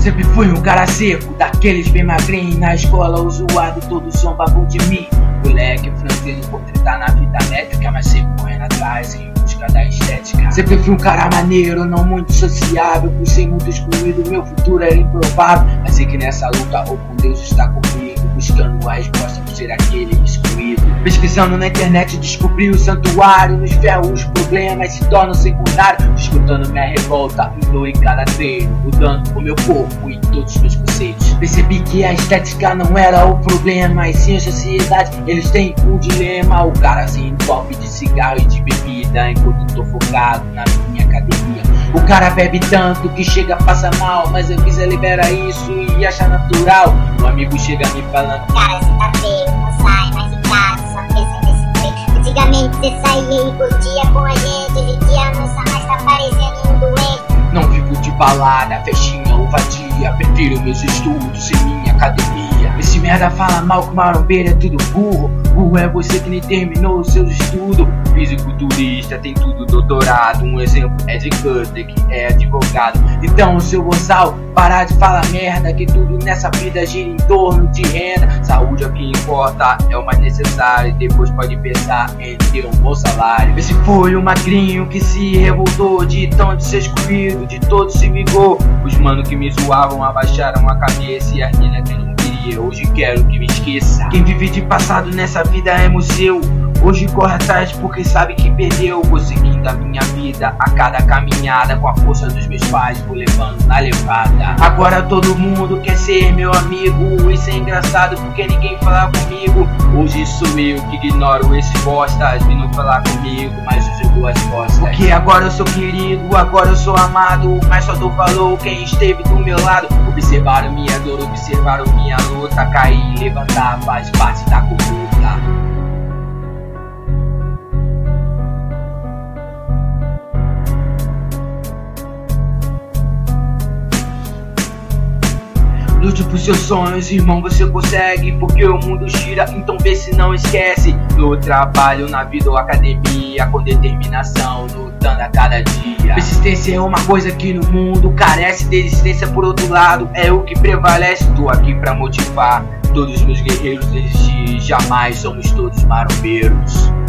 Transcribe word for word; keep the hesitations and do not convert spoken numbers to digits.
Sempre fui um cara seco, daqueles bem magrinho. Na escola o zoado, todos zombavam de mim. Moleque franzino por tentar na vida métrica, mas sempre correndo atrás em busca da estética. Sempre fui um cara maneiro, não muito sociável, por ser muito excluído, meu futuro era improvável. Mas sei que nessa luta ou com Deus está comigo, buscando a resposta por ser aquele excluído. Pesquisando na internet descobri o santuário, nos ferros os problemas se tornam secundários. Escutando minha revolta, indo em cada treino, mudando o meu corpo e todos os meus conceitos. Percebi que a estética não era o problema, e sim a sociedade, eles têm um dilema. O cara sem entope de cigarro e de bebida, enquanto tô focado na minha academia. O cara bebe tanto que chega a passar mal, mas a Visa libera isso e acha natural. Um amigo chega me falando: cara, cê tá feio, não sai mais de casa, só pensa nesse trem. Antigamente cê saía e curtia com a gente, hoje em dia a moça mais tá parecendo um doente. Não vivo de balada, festinha ou vadia, prefiro meus estudos em minha academia. Esse merda fala mal que marombeiro é tudo burro. Burro é você que nem terminou os seus estudos. Fisiculturista tem tudo doutorado. Um exemplo é de Cutter, que é advogado. Então, seu Gonçalo, parar de falar merda, que tudo nessa vida gira em torno de renda. Saúde é o que importa, é o mais necessário. E depois pode pensar em ter um bom salário. Esse foi o magrinho que se revoltou de tão de ser excluído, de todo se vingou. Os mano que me zoavam abaixaram a cabeça, e as mina que não queria, hoje quero que me esqueça. Quem vive de passado nessa vida é museu. Hoje corre atrás porque sabe que perdeu. Vou seguindo a minha vida a cada caminhada, com a força dos meus pais vou levando na levada. Agora todo mundo quer ser meu amigo, isso é engraçado porque ninguém fala comigo. Hoje sou eu que ignoro esses bostas, vindo falar comigo, mas hoje eu dou as costas. Porque agora eu sou querido, agora eu sou amado, mas só dou valor quem esteve do meu lado. Observaram minha dor, observaram minha luta, cair e levantar faz parte da conduta. Lute por seus sonhos, irmão, você consegue, porque o mundo gira, então vê se não esquece. No trabalho, na vida ou academia, com determinação, lutando a cada dia. Persistência é uma coisa que no mundo carece, desistência por outro lado é o que prevalece. Tô aqui pra motivar todos os meus guerreiros a existir, jamais somos todos marombeiros.